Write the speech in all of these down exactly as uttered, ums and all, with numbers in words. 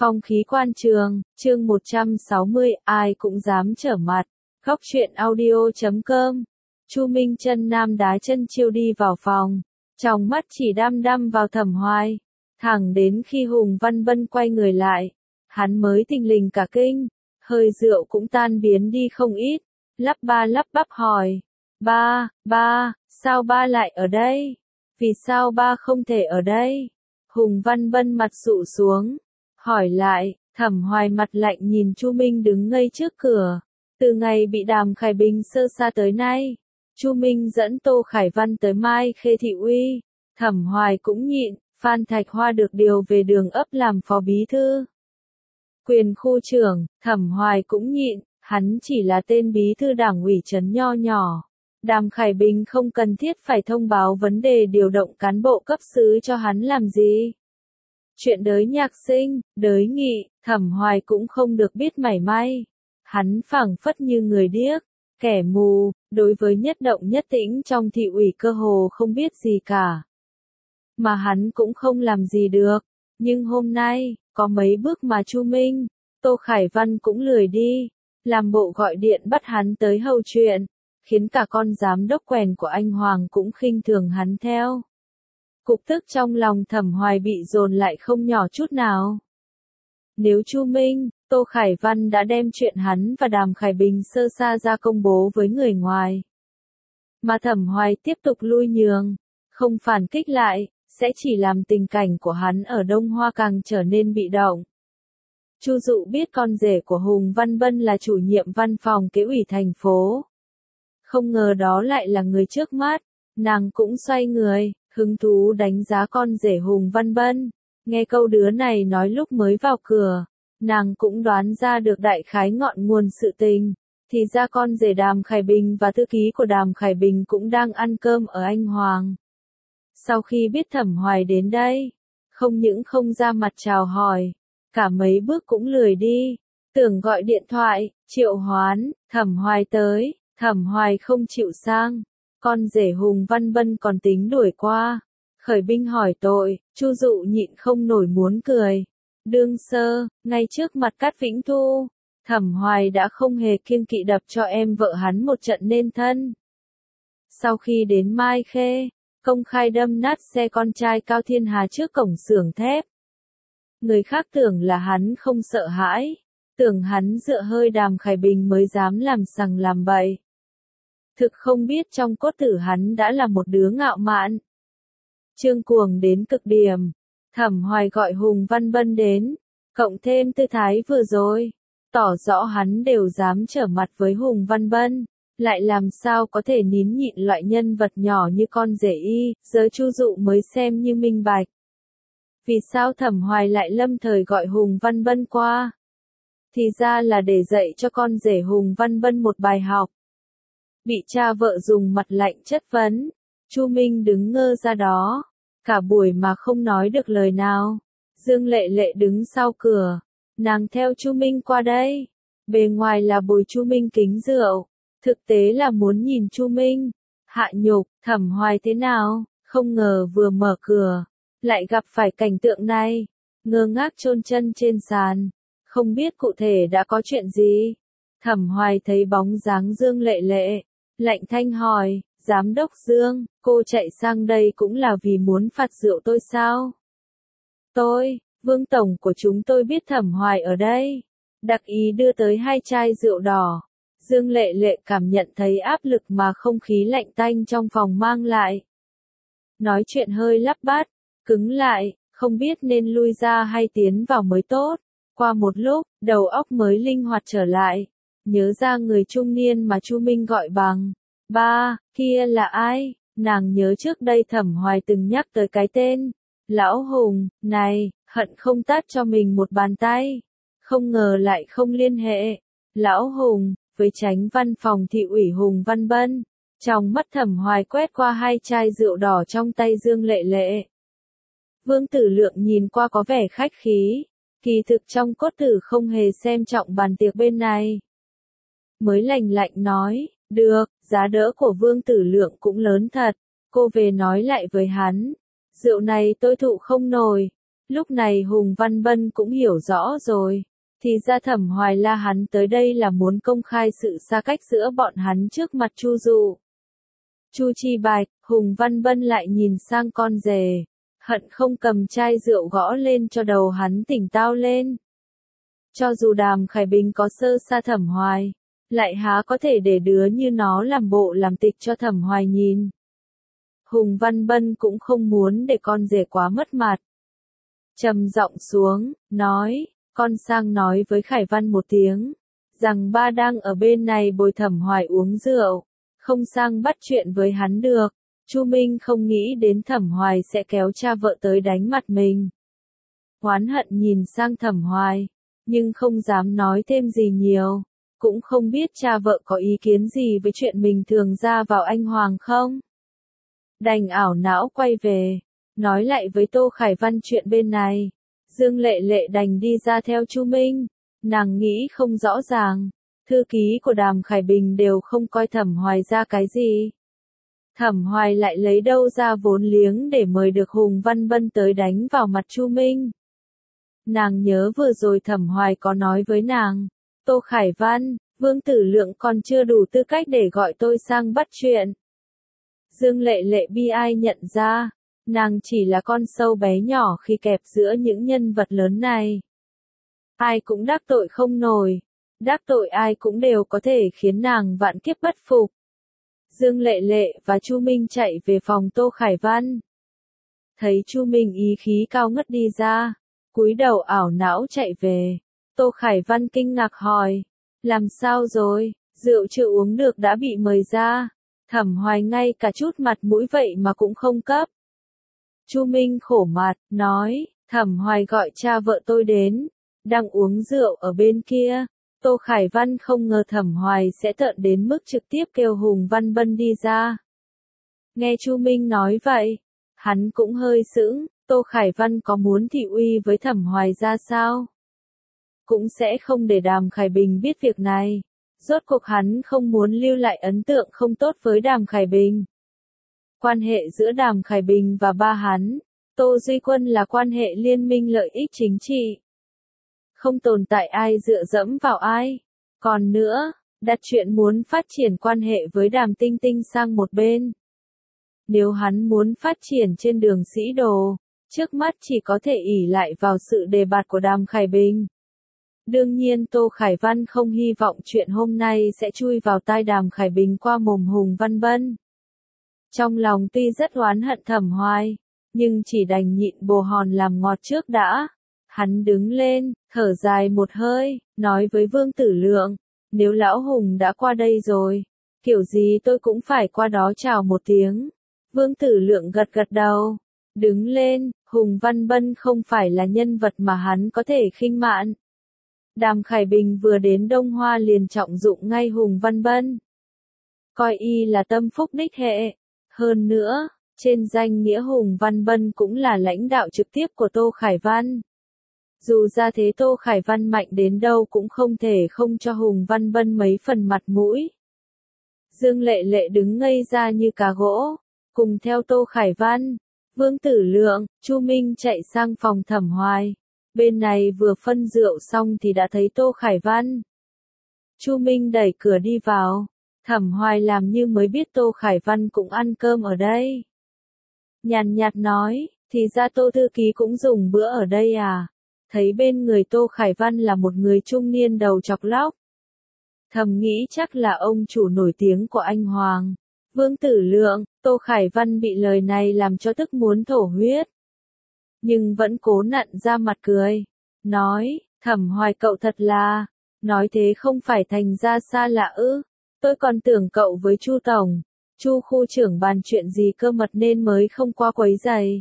Phong khí quan trường, chương một trăm sáu mươi, ai cũng dám trở mặt. Góc truyện audio chấm com. Chu Minh chân nam đá chân chiêu đi vào phòng, trong mắt chỉ đăm đăm vào Thẩm Hoài. Thẳng đến khi Hùng Văn Bân quay người lại, hắn mới thình lình cả kinh, hơi rượu cũng tan biến đi không ít, lắp ba lắp bắp hỏi, ba, ba, sao ba lại ở đây? Vì sao ba không thể ở đây? Hùng Văn Bân mặt sụ xuống, hỏi lại. Thẩm Hoài mặt lạnh nhìn Chu Minh đứng ngây trước cửa. Từ ngày bị Đàm Khải Bình sơ sa tới nay, Chu Minh dẫn Tô Khải Văn tới Mai Khê thị uy, Thẩm Hoài cũng nhịn. Phan Thạch Hoa được điều về Đường Ấp làm phó bí thư quyền khu trưởng, Thẩm Hoài cũng nhịn, hắn chỉ là tên bí thư đảng ủy trấn nho nhỏ. Đàm Khải Bình không cần thiết phải thông báo vấn đề điều động cán bộ cấp xứ cho hắn làm gì. Chuyện đới nhạc sinh, đới nghị, Thẩm Hoài cũng không được biết mảy may. Hắn phảng phất như người điếc, kẻ mù, đối với nhất động nhất tĩnh trong thị ủy cơ hồ không biết gì cả. Mà hắn cũng không làm gì được. Nhưng hôm nay, có mấy bước mà Chu Minh, Tô Khải Văn cũng lười đi, làm bộ gọi điện bắt hắn tới hầu chuyện, khiến cả con giám đốc quèn của anh Hoàng cũng khinh thường hắn theo. Cục tức trong lòng Thẩm Hoài bị dồn lại không nhỏ chút nào. Nếu Chu Minh, Tô Khải Văn đã đem chuyện hắn và Đàm Khải Bình sơ sa ra công bố với người ngoài, mà Thẩm Hoài tiếp tục lui nhường, không phản kích lại, sẽ chỉ làm tình cảnh của hắn ở Đông Hoa càng trở nên bị động. Chu Dụ biết con rể của Hùng Văn Bân là chủ nhiệm văn phòng kế ủy thành phố. Không ngờ đó lại là người trước mắt, nàng cũng xoay người, hứng thú đánh giá con rể Hùng Văn Bân. Nghe câu đứa này nói lúc mới vào cửa, nàng cũng đoán ra được đại khái ngọn nguồn sự tình. Thì ra con rể Đàm Khải Bình và thư ký của Đàm Khải Bình cũng đang ăn cơm ở Anh Hoàng. Sau khi biết Thẩm Hoài đến đây, không những không ra mặt chào hỏi, cả mấy bước cũng lười đi, tưởng gọi điện thoại, triệu hoán, Thẩm Hoài tới, Thẩm Hoài không chịu sang, con rể Hùng Văn Bân còn tính đuổi qua, khởi binh hỏi tội, Chu Dụ nhịn không nổi muốn cười. Đương sơ, ngay trước mặt Cát Vĩnh Thu, Thẩm Hoài đã không hề kiêng kỵ đập cho em vợ hắn một trận nên thân. Sau khi đến Mai Khê, công khai đâm nát xe con trai Cao Thiên Hà trước cổng xưởng thép. Người khác tưởng là hắn không sợ hãi, tưởng hắn dựa hơi Đàm Khải Bình mới dám làm sằng làm bậy. Thực không biết trong cốt tử hắn đã là một đứa ngạo mạn, trương cuồng đến cực điểm. Thẩm Hoài gọi Hùng Văn Bân đến, cộng thêm tư thái vừa rồi, tỏ rõ hắn đều dám trở mặt với Hùng Văn Bân. Lại làm sao có thể nín nhịn loại nhân vật nhỏ như con rể y, giờ Chu Dụ mới xem như minh bạch. Vì sao Thẩm Hoài lại lâm thời gọi Hùng Văn Bân qua? Thì ra là để dạy cho con rể Hùng Văn Bân một bài học. Bị cha vợ dùng mặt lạnh chất vấn, Chu Minh đứng ngơ ra đó, cả buổi mà không nói được lời nào. Dương Lệ Lệ đứng sau cửa, nàng theo Chu Minh qua đây, bề ngoài là bồi Chu Minh kính rượu. Thực tế là muốn nhìn Chu Minh hạ nhục. Thẩm Hoài thế nào, không ngờ vừa mở cửa, lại gặp phải cảnh tượng này, ngơ ngác chôn chân trên sàn, không biết cụ thể đã có chuyện gì. Thẩm Hoài thấy bóng dáng Dương Lệ Lệ, lạnh thanh hỏi, Giám đốc Dương, cô chạy sang đây cũng là vì muốn phạt rượu tôi sao? Tôi, Vương Tổng của chúng tôi biết Thẩm Hoài ở đây, đặc ý đưa tới hai chai rượu đỏ. Dương Lệ Lệ cảm nhận thấy áp lực mà không khí lạnh tanh trong phòng mang lại. Nói chuyện hơi lắp bát, cứng lại, không biết nên lui ra hay tiến vào mới tốt. Qua một lúc, đầu óc mới linh hoạt trở lại, nhớ ra người trung niên mà Chu Minh gọi bằng ba, kia là ai? Nàng nhớ trước đây Thẩm Hoài từng nhắc tới cái tên Lão Hùng này, hận không tát cho mình một bàn tay. Không ngờ lại không liên hệ. Lão Hùng với chánh văn phòng thị ủy Hùng Văn Bân. Trong mắt Thẩm Hoài quét qua hai chai rượu đỏ trong tay Dương Lệ Lệ. Vương Tử Lượng nhìn qua có vẻ khách khí, kỳ thực trong cốt tử không hề xem trọng bàn tiệc bên này. Mới lành lạnh nói, được, giá đỡ của Vương Tử Lượng cũng lớn thật, cô về nói lại với hắn, rượu này tôi thụ không nổi, Lúc này Hùng Văn Bân cũng hiểu rõ rồi. Thì ra Thẩm Hoài la hắn tới đây là muốn công khai sự xa cách giữa bọn hắn trước mặt Chu Dụ. Chu Chi Bạch, Hùng Văn Bân lại nhìn sang con rể, hận không cầm chai rượu gõ lên cho đầu hắn tỉnh táo lên. Cho dù Đàm Khải Bình có sơ sa Thẩm Hoài, lại há có thể để đứa như nó làm bộ làm tịch cho Thẩm Hoài nhìn. Hùng Văn Bân cũng không muốn để con rể quá mất mặt. Trầm giọng xuống, nói, con sang nói với Khải Văn một tiếng, rằng ba đang ở bên này bồi Thẩm Hoài uống rượu, không sang bắt chuyện với hắn được. Chu Minh không nghĩ đến Thẩm Hoài sẽ kéo cha vợ tới đánh mặt mình. Oán hận nhìn sang Thẩm Hoài, nhưng không dám nói thêm gì nhiều, cũng không biết cha vợ có ý kiến gì với chuyện mình thường ra vào anh Hoàng không. Đành ảo não quay về, nói lại với Tô Khải Văn chuyện bên này. Dương Lệ Lệ đành đi ra theo Chu Minh, nàng nghĩ không rõ ràng, thư ký của Đàm Khải Bình đều không coi Thẩm Hoài ra cái gì. Thẩm Hoài lại lấy đâu ra vốn liếng để mời được Hùng Văn Bân tới đánh vào mặt Chu Minh. Nàng nhớ vừa rồi Thẩm Hoài có nói với nàng, Tô Khải Văn, Vương Tử Lượng còn chưa đủ tư cách để gọi tôi sang bắt chuyện. Dương Lệ Lệ bi ai nhận ra, nàng chỉ là con sâu bé nhỏ khi kẹp giữa những nhân vật lớn này. Ai cũng đắc tội không nổi, đắc tội ai cũng đều có thể khiến nàng vạn kiếp bất phục. Dương Lệ Lệ và Chu Minh chạy về phòng Tô Khải Văn. Thấy Chu Minh ý khí cao ngất đi ra, cúi đầu ảo não chạy về. Tô Khải Văn kinh ngạc hỏi, làm sao rồi, rượu chưa uống được đã bị mời ra. Thẩm Hoài ngay cả chút mặt mũi vậy mà cũng không cấp. Chu Minh khổ mặt, nói, Thẩm Hoài gọi cha vợ tôi đến, đang uống rượu ở bên kia. Tô Khải Văn không ngờ Thẩm Hoài sẽ tợn đến mức trực tiếp kêu Hùng Văn Bân đi ra. Nghe Chu Minh nói vậy, hắn cũng hơi sững, Tô Khải Văn có muốn thị uy với Thẩm Hoài ra sao? Cũng sẽ không để Đàm Khải Bình biết việc này. Rốt cuộc hắn không muốn lưu lại ấn tượng không tốt với Đàm Khải Bình. Quan hệ giữa Đàm Khải Bình và ba hắn, Tô Duy Quân là quan hệ liên minh lợi ích chính trị. Không tồn tại ai dựa dẫm vào ai. Còn nữa, đặt chuyện muốn phát triển quan hệ với Đàm Tinh Tinh sang một bên. Nếu hắn muốn phát triển trên đường sĩ đồ, trước mắt chỉ có thể ỷ lại vào sự đề bạt của Đàm Khải Bình. Đương nhiên Tô Khải Văn không hy vọng chuyện hôm nay sẽ chui vào tai Đàm Khải Bình qua mồm Hùng Văn Bân. Trong lòng tuy rất oán hận Thẩm Hoài, nhưng chỉ đành nhịn bồ hòn làm ngọt trước đã. Hắn đứng lên, thở dài một hơi, nói với Vương Tử Lượng, nếu Lão Hùng đã qua đây rồi, kiểu gì tôi cũng phải qua đó chào một tiếng. Vương Tử Lượng gật gật đầu, đứng lên, Hùng Văn Bân không phải là nhân vật mà hắn có thể khinh mạn. Đàm Khải Bình vừa đến Đông Hoa liền trọng dụng ngay Hùng Văn Bân. Coi y là tâm phúc đích hệ. Hơn nữa, trên danh nghĩa Hùng Văn Bân cũng là lãnh đạo trực tiếp của Tô Khải Văn. Dù ra thế Tô Khải Văn mạnh đến đâu cũng không thể không cho Hùng Văn Bân mấy phần mặt mũi. Dương Lệ Lệ đứng ngây ra như cá gỗ, cùng theo Tô Khải Văn, Vương Tử Lượng, Chu Minh chạy sang phòng Thẩm Hoài. Bên này vừa phân rượu xong thì đã thấy Tô Khải Văn. Chu Minh đẩy cửa đi vào, Thẩm Hoài làm như mới biết Tô Khải Văn cũng ăn cơm ở đây. Nhàn nhạt nói, thì ra Tô thư ký cũng dùng bữa ở đây à? Thấy bên người Tô Khải Văn là một người trung niên đầu chọc lóc. Thầm nghĩ chắc là ông chủ nổi tiếng của anh Hoàng. Vương Tử Lượng, Tô Khải Văn bị lời này làm cho tức muốn thổ huyết. Nhưng vẫn cố nặn ra mặt cười. Nói, Thẩm Hoài cậu thật là, nói thế không phải thành ra xa lạ ư. Tôi còn tưởng cậu với Chu Tổng, Chu khu trưởng bàn chuyện gì cơ mật nên mới không qua quấy giày.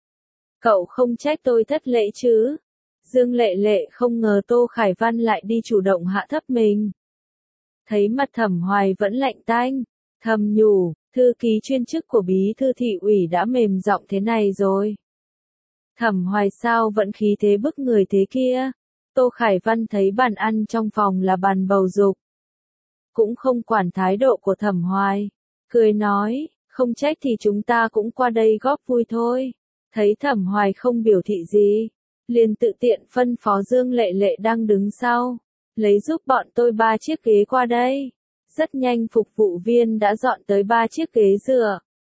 Cậu không trách tôi thất lễ chứ. Dương Lệ Lệ không ngờ Tô Khải Văn lại đi chủ động hạ thấp mình. Thấy mặt Thẩm Hoài vẫn lạnh tanh, thầm nhủ, thư ký chuyên chức của bí thư thị ủy đã mềm giọng thế này rồi. Thẩm Hoài sao vẫn khí thế bức người thế kia. Tô Khải Văn thấy bàn ăn trong phòng là bàn bầu dục. Cũng không quản thái độ của Thẩm Hoài. Cười nói, không trách thì chúng ta cũng qua đây góp vui thôi. Thấy Thẩm Hoài không biểu thị gì, liền tự tiện phân phó Dương Lệ Lệ đang đứng sau, lấy giúp bọn tôi ba chiếc ghế qua đây. Rất nhanh phục vụ viên đã dọn tới ba chiếc ghế dựa.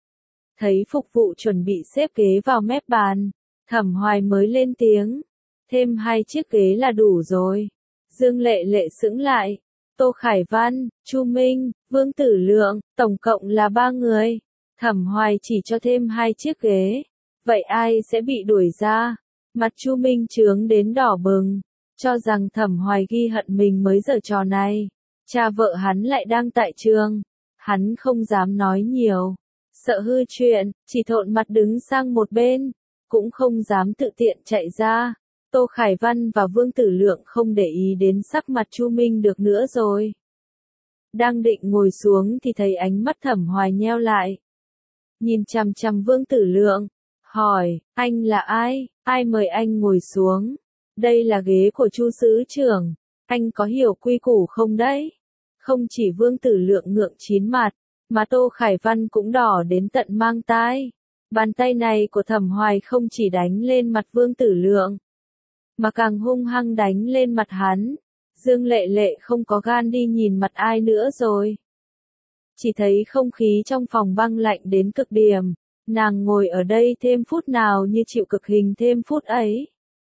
Thấy phục vụ chuẩn bị xếp ghế vào mép bàn, Thẩm Hoài mới lên tiếng, thêm hai chiếc ghế là đủ rồi. Dương Lệ Lệ sững lại, Tô Khải Văn, Chu Minh, Vương Tử Lượng, tổng cộng là ba người. Thẩm Hoài chỉ cho thêm hai chiếc ghế, vậy ai sẽ bị đuổi ra? Mặt Chu Minh trướng đến đỏ bừng, cho rằng Thẩm Hoài ghi hận mình mới giở trò này. Cha vợ hắn lại đang tại trường, hắn không dám nói nhiều, sợ hư chuyện, chỉ thộn mặt đứng sang một bên, cũng không dám tự tiện chạy ra. Tô Khải Văn và Vương Tử Lượng không để ý đến sắc mặt Chu Minh được nữa rồi. Đang định ngồi xuống thì thấy ánh mắt Thẩm Hoài nheo lại. Nhìn chằm chằm Vương Tử Lượng, hỏi, anh là ai, ai mời anh ngồi xuống? Đây là ghế của Chu Sứ trưởng, anh có hiểu quy củ không đấy? Không chỉ Vương Tử Lượng ngượng chín mặt, mà Tô Khải Văn cũng đỏ đến tận mang tai. Bàn tay này của Thẩm Hoài không chỉ đánh lên mặt Vương Tử Lượng, mà càng hung hăng đánh lên mặt hắn. Dương Lệ Lệ không có gan đi nhìn mặt ai nữa rồi. Chỉ thấy không khí trong phòng băng lạnh đến cực điểm, nàng ngồi ở đây thêm phút nào như chịu cực hình thêm phút ấy.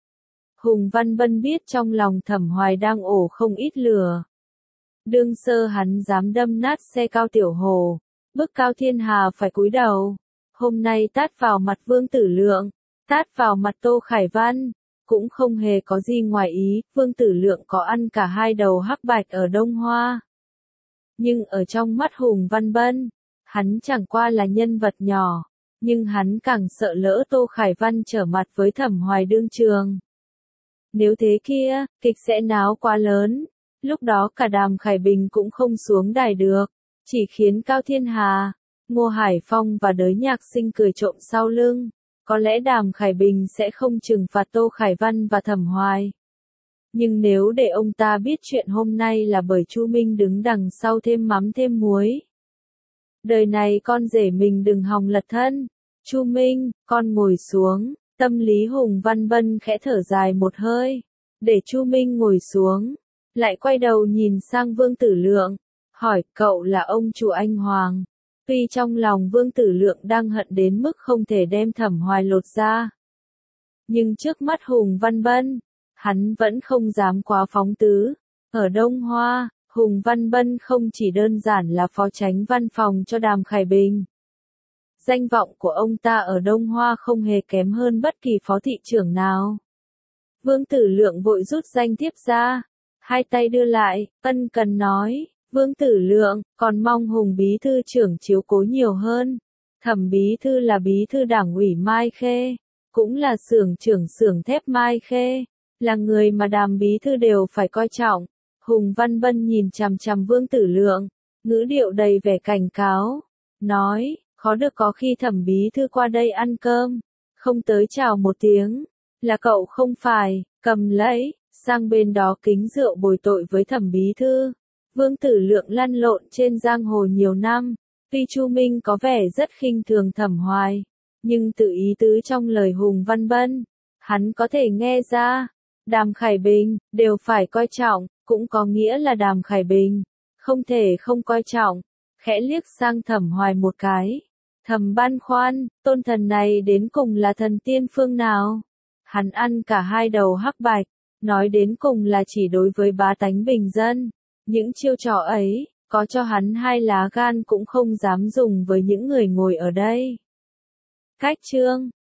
Hùng Văn Bân biết trong lòng Thẩm Hoài đang ổ không ít lửa. Đương sơ hắn dám đâm nát xe Cao Tiểu Hồ, bức Cao Thiên Hà phải cúi đầu. Hôm nay tát vào mặt Vương Tử Lượng, tát vào mặt Tô Khải Văn, cũng không hề có gì ngoài ý. Vương Tử Lượng có ăn cả hai đầu hắc bạch ở Đông Hoa. Nhưng ở trong mắt Hùng Văn Bân, hắn chẳng qua là nhân vật nhỏ, nhưng hắn càng sợ lỡ Tô Khải Văn trở mặt với Thẩm Hoài đương trường. Nếu thế kia, kịch sẽ náo quá lớn, lúc đó cả Đàm Khải Bình cũng không xuống đài được, chỉ khiến Cao Thiên Hà, Ngô Hải Phong và Đới Nhạc Sinh cười trộm sau lưng. Có lẽ Đàm Khải Bình sẽ không trừng phạt Tô Khải Văn và Thẩm Hoài. Nhưng nếu để ông ta biết chuyện hôm nay là bởi Chu Minh đứng đằng sau thêm mắm thêm muối. Đời này con rể mình đừng hòng lật thân. Chu Minh, con ngồi xuống. Tâm lý Hùng Văn Bân khẽ thở dài một hơi. Để Chu Minh ngồi xuống. Lại quay đầu nhìn sang Vương Tử Lượng. Hỏi, cậu là ông chủ Anh Hoàng. Tuy trong lòng Vương Tử Lượng đang hận đến mức không thể đem Thẩm Hoài lột ra. Nhưng trước mắt Hùng Văn Bân, hắn vẫn không dám quá phóng tứ. Ở Đông Hoa, Hùng Văn Bân không chỉ đơn giản là phó chánh văn phòng cho Đàm Khải Bình. Danh vọng của ông ta ở Đông Hoa không hề kém hơn bất kỳ phó thị trưởng nào. Vương Tử Lượng vội rút danh thiếp ra, hai tay đưa lại, ân cần nói, Vương Tử Lượng, còn mong Hùng bí thư trưởng chiếu cố nhiều hơn. Thẩm bí thư là bí thư đảng ủy Mai Khê, cũng là xưởng trưởng xưởng thép Mai Khê, là người mà Đàm bí thư đều phải coi trọng. Hùng Văn Bân nhìn chằm chằm Vương Tử Lượng, ngữ điệu đầy vẻ cảnh cáo, nói, khó được có khi Thẩm bí thư qua đây ăn cơm, không tới chào một tiếng, là cậu không phải, cầm lấy, sang bên đó kính rượu bồi tội với Thẩm bí thư. Vương Tử Lượng lăn lộn trên giang hồ nhiều năm, tuy Chu Minh có vẻ rất khinh thường Thẩm Hoài, nhưng từ ý tứ trong lời Hùng Văn Bân, hắn có thể nghe ra, Đàm Khải Bình, đều phải coi trọng, cũng có nghĩa là Đàm Khải Bình, không thể không coi trọng, khẽ liếc sang Thẩm Hoài một cái. Thẩm băn khoăn, tôn thần này đến cùng là thần tiên phương nào? Hắn ăn cả hai đầu hắc bạch, nói đến cùng là chỉ đối với bá tánh bình dân. Những chiêu trò ấy, có cho hắn hai lá gan cũng không dám dùng với những người ngồi ở đây. Cách chương